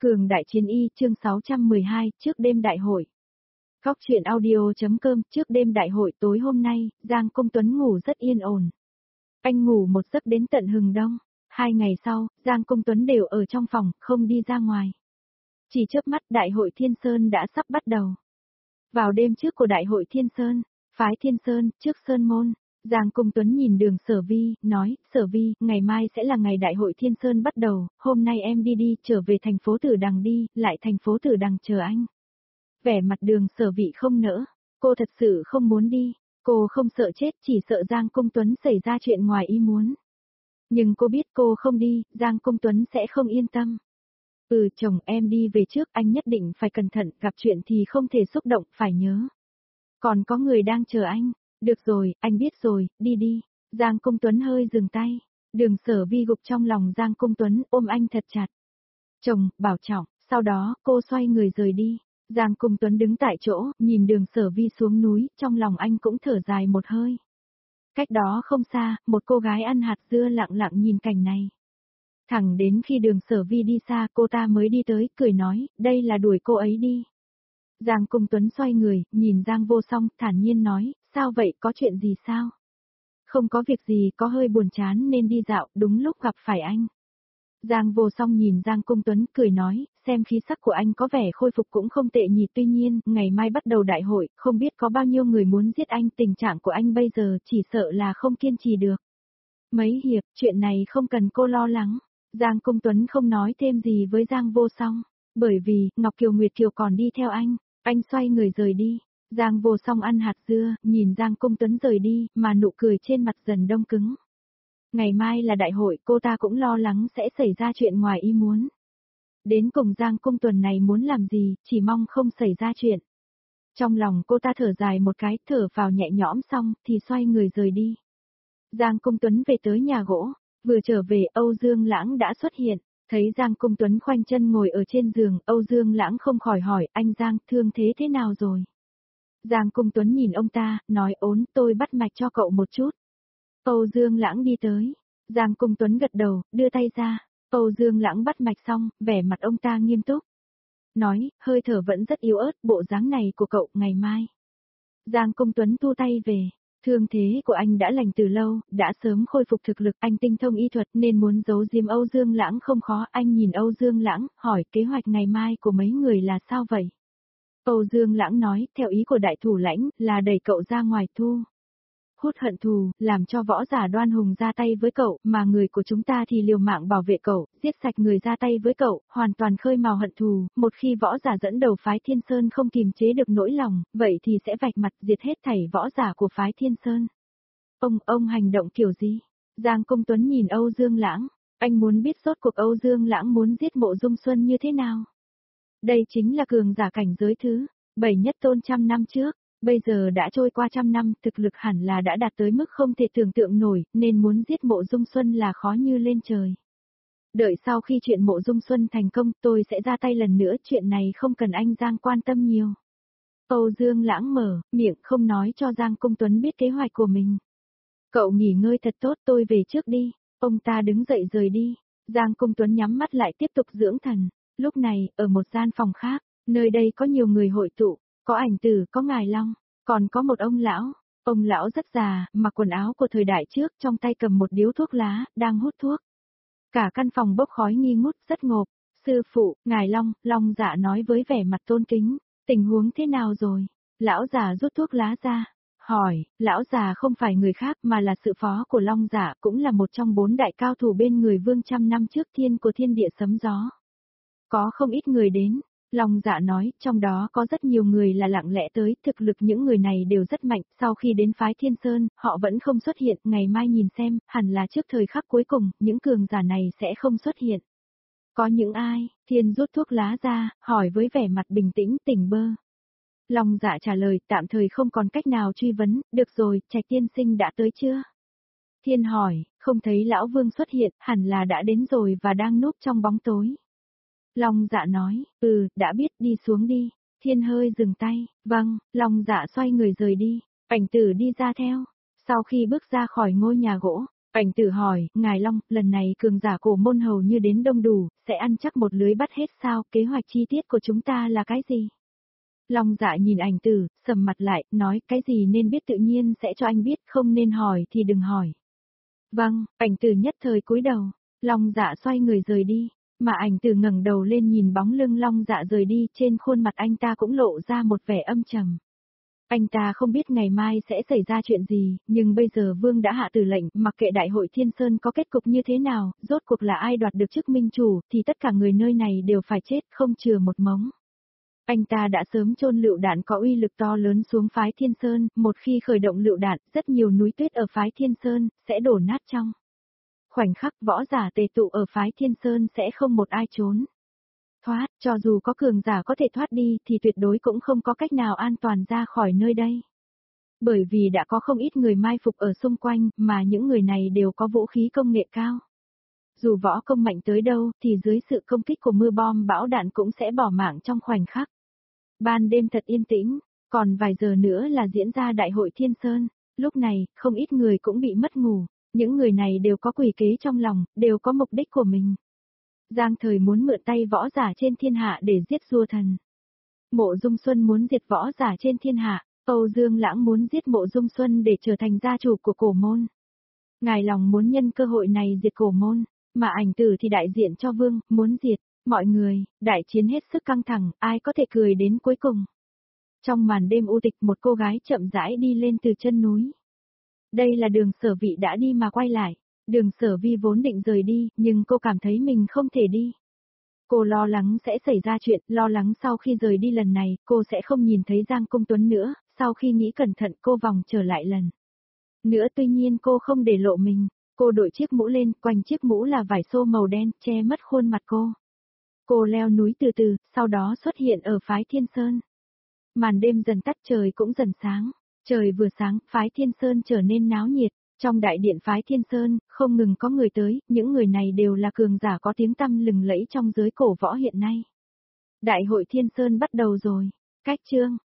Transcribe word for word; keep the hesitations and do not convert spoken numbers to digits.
Cường Đại Chiến Y chương sáu trăm mười hai trước đêm đại hội. Góc truyện audio.com trước đêm đại hội tối hôm nay, Giang Công Tuấn ngủ rất yên ổn. Anh ngủ một giấc đến tận hừng đông. Hai ngày sau, Giang Công Tuấn đều ở trong phòng, không đi ra ngoài. Chỉ chớp mắt đại hội Thiên Sơn đã sắp bắt đầu. Vào đêm trước của đại hội Thiên Sơn, phái Thiên Sơn, trước Sơn Môn, Giang Công Tuấn nhìn Đường Sở Vi, nói, Sở Vi, ngày mai sẽ là ngày đại hội Thiên Sơn bắt đầu, hôm nay em đi đi, trở về thành phố Tử Đằng đi, lại thành phố Tử Đằng chờ anh. Vẻ mặt Đường Sở Vi không nỡ, cô thật sự không muốn đi, cô không sợ chết, chỉ sợ Giang Công Tuấn xảy ra chuyện ngoài ý muốn. Nhưng cô biết cô không đi, Giang Công Tuấn sẽ không yên tâm. Ừ chồng em đi về trước, anh nhất định phải cẩn thận, gặp chuyện thì không thể xúc động, phải nhớ. Còn có người đang chờ anh. Được rồi, anh biết rồi, đi đi. Giang Công Tuấn hơi dừng tay. Đường Sở Vi gục trong lòng Giang Công Tuấn, ôm anh thật chặt. Chồng, bảo trọng, sau đó, cô xoay người rời đi. Giang Công Tuấn đứng tại chỗ, nhìn Đường Sở Vi xuống núi, trong lòng anh cũng thở dài một hơi. Cách đó không xa, một cô gái ăn hạt dưa lặng lặng nhìn cảnh này. Thẳng đến khi Đường Sở Vi đi xa, cô ta mới đi tới, cười nói, đây là đuổi cô ấy đi. Giang Công Tuấn xoay người, nhìn Giang Vô Song, thản nhiên nói, sao vậy, có chuyện gì sao? Không có việc gì, có hơi buồn chán nên đi dạo, đúng lúc gặp phải anh. Giang Vô Song nhìn Giang Công Tuấn, cười nói, xem khí sắc của anh có vẻ khôi phục cũng không tệ nhỉ, tuy nhiên, ngày mai bắt đầu đại hội, không biết có bao nhiêu người muốn giết anh, tình trạng của anh bây giờ chỉ sợ là không kiên trì được. Mấy hiệp, chuyện này không cần cô lo lắng. Giang Công Tuấn không nói thêm gì với Giang Vô Song, bởi vì, Ngọc Kiều Nguyệt Kiều còn đi theo anh, anh xoay người rời đi. Giang Vô Song ăn hạt dưa, nhìn Giang Công Tuấn rời đi, mà nụ cười trên mặt dần đông cứng. Ngày mai là đại hội, cô ta cũng lo lắng sẽ xảy ra chuyện ngoài ý muốn. Đến cùng Giang Công Tuấn này muốn làm gì, chỉ mong không xảy ra chuyện. Trong lòng cô ta thở dài một cái, thở vào nhẹ nhõm xong, thì xoay người rời đi. Giang Công Tuấn về tới nhà gỗ, vừa trở về Âu Dương Lãng đã xuất hiện. Thấy Giang Công Tuấn khoanh chân ngồi ở trên giường, Âu Dương Lãng không khỏi hỏi, anh Giang, thương thế thế nào rồi? Giang Công Tuấn nhìn ông ta, nói ốm, tôi bắt mạch cho cậu một chút. Âu Dương Lãng đi tới. Giang Công Tuấn gật đầu, đưa tay ra. Âu Dương Lãng bắt mạch xong, vẻ mặt ông ta nghiêm túc. Nói, hơi thở vẫn rất yếu ớt, bộ dáng này của cậu, ngày mai. Giang Công Tuấn thu tay về. Thương thế của anh đã lành từ lâu, đã sớm khôi phục thực lực, anh tinh thông y thuật nên muốn giấu giếm Âu Dương Lãng không khó. Anh nhìn Âu Dương Lãng, hỏi kế hoạch ngày mai của mấy người là sao vậy? Âu Dương Lãng nói, theo ý của đại thủ lãnh, là đẩy cậu ra ngoài thu hút hận thù, làm cho võ giả Đoan Hùng ra tay với cậu, mà người của chúng ta thì liều mạng bảo vệ cậu, giết sạch người ra tay với cậu, hoàn toàn khơi mào hận thù, một khi võ giả dẫn đầu phái Thiên Sơn không kiềm chế được nỗi lòng, vậy thì sẽ vạch mặt diệt hết thảy võ giả của phái Thiên Sơn. Ông, ông hành động kiểu gì? Giang Công Tuấn nhìn Âu Dương Lãng, anh muốn biết rốt cuộc Âu Dương Lãng muốn giết Mộ Dung Xuân như thế nào? Đây chính là cường giả cảnh giới thứ bảy nhất tôn trăm năm trước. Bây giờ đã trôi qua trăm năm, thực lực hẳn là đã đạt tới mức không thể tưởng tượng nổi, nên muốn giết Mộ Dung Xuân là khó như lên trời. Đợi sau khi chuyện Mộ Dung Xuân thành công, tôi sẽ ra tay lần nữa, chuyện này không cần anh Giang quan tâm nhiều. Âu Dương Lãng mở miệng không nói cho Giang Công Tuấn biết kế hoạch của mình. Cậu nghỉ ngơi thật tốt, tôi về trước đi. Ông ta đứng dậy rời đi. Giang Công Tuấn nhắm mắt lại tiếp tục dưỡng thần. Lúc này, ở một gian phòng khác, nơi đây có nhiều người hội tụ. Có ảnh tử, có ngài long, còn có một ông lão. Ông lão rất già, mặc quần áo của thời đại trước, trong tay cầm một điếu thuốc lá, đang hút thuốc. Cả căn phòng bốc khói nghi ngút, rất ngộp. Sư phụ, ngài long, Long Dạ nói với vẻ mặt tôn kính, tình huống thế nào rồi? Lão già rút thuốc lá ra, hỏi, lão già không phải người khác mà là sự phó của Long Dạ, cũng là một trong bốn đại cao thủ bên người vương trăm năm trước, thiên của thiên địa sấm gió. Có không ít người đến. Long Dạ nói, trong đó có rất nhiều người là lặng lẽ tới, thực lực những người này đều rất mạnh, sau khi đến phái Thiên Sơn, họ vẫn không xuất hiện, ngày mai nhìn xem, hẳn là trước thời khắc cuối cùng, những cường giả này sẽ không xuất hiện. Có những ai? Thiên rút thuốc lá ra, hỏi với vẻ mặt bình tĩnh, tỉnh bơ. Long Dạ trả lời, tạm thời không còn cách nào truy vấn, được rồi, Trạch tiên sinh đã tới chưa? Thiên hỏi, không thấy lão vương xuất hiện, hẳn là đã đến rồi và đang núp trong bóng tối. Long Dạ nói, ừ, đã biết, đi xuống đi. Thiên hơi dừng tay, vâng, Long Dạ xoay người rời đi, ảnh tử đi ra theo. Sau khi bước ra khỏi ngôi nhà gỗ, Ảnh Tử hỏi, Ngài Long, lần này cường giả cổ môn hầu như đến đông đủ, sẽ ăn chắc một lưới bắt hết sao, kế hoạch chi tiết của chúng ta là cái gì? Long Dạ nhìn Ảnh Tử, sầm mặt lại, nói, cái gì nên biết tự nhiên sẽ cho anh biết, không nên hỏi thì đừng hỏi. Vâng, Ảnh Tử nhất thời cúi đầu, Long Dạ xoay người rời đi, mà Ảnh Tử ngẩng đầu lên nhìn bóng lưng Long Dạ rời đi, trên khuôn mặt anh ta cũng lộ ra một vẻ âm trầm. Anh ta không biết ngày mai sẽ xảy ra chuyện gì, nhưng bây giờ Vương đã hạ tử lệnh, mặc kệ đại hội Thiên Sơn có kết cục như thế nào, rốt cuộc là ai đoạt được chức minh chủ, thì tất cả người nơi này đều phải chết, không chừa một mống. Anh ta đã sớm chôn lựu đạn có uy lực to lớn xuống phái Thiên Sơn, một khi khởi động lựu đạn, rất nhiều núi tuyết ở phái Thiên Sơn sẽ đổ nát trong khoảnh khắc. Võ giả tề tụ ở phái Thiên Sơn sẽ không một ai trốn thoát, cho dù có cường giả có thể thoát đi thì tuyệt đối cũng không có cách nào an toàn ra khỏi nơi đây. Bởi vì đã có không ít người mai phục ở xung quanh, mà những người này đều có vũ khí công nghệ cao. Dù võ công mạnh tới đâu thì dưới sự công kích của mưa bom bão đạn cũng sẽ bỏ mạng trong khoảnh khắc. Ban đêm thật yên tĩnh, còn vài giờ nữa là diễn ra đại hội Thiên Sơn, lúc này không ít người cũng bị mất ngủ, những người này đều có quỷ kế trong lòng, đều có mục đích của mình. Giang Thời muốn mượn tay võ giả trên thiên hạ để giết Dua Thần. Mộ Dung Xuân muốn diệt võ giả trên thiên hạ, Âu Dương Lãng muốn giết Mộ Dung Xuân để trở thành gia chủ của cổ môn. Ngài Lòng muốn nhân cơ hội này diệt cổ môn, mà Ảnh Tử thì đại diện cho Vương, muốn diệt mọi người. Đại chiến hết sức căng thẳng, ai có thể cười đến cuối cùng. Trong màn đêm u tịch, một cô gái chậm rãi đi lên từ chân núi. Đây là đường Sở Vị đã đi mà quay lại. Đường Sở Vi vốn định rời đi, nhưng cô cảm thấy mình không thể đi. Cô lo lắng sẽ xảy ra chuyện, lo lắng sau khi rời đi lần này, cô sẽ không nhìn thấy Giang Công Tuấn nữa, sau khi nghĩ cẩn thận cô vòng trở lại lần nữa. Tuy nhiên cô không để lộ mình, cô đội chiếc mũ lên, quanh chiếc mũ là vải xô màu đen, che mất khuôn mặt cô. Cô leo núi từ từ, sau đó xuất hiện ở phái Thiên Sơn. Màn đêm dần tắt, trời cũng dần sáng. Trời vừa sáng, phái Thiên Sơn trở nên náo nhiệt. Trong đại điện phái Thiên Sơn, không ngừng có người tới, những người này đều là cường giả có tiếng tăm lừng lẫy trong giới cổ võ hiện nay. Đại hội Thiên Sơn bắt đầu rồi. Cách chương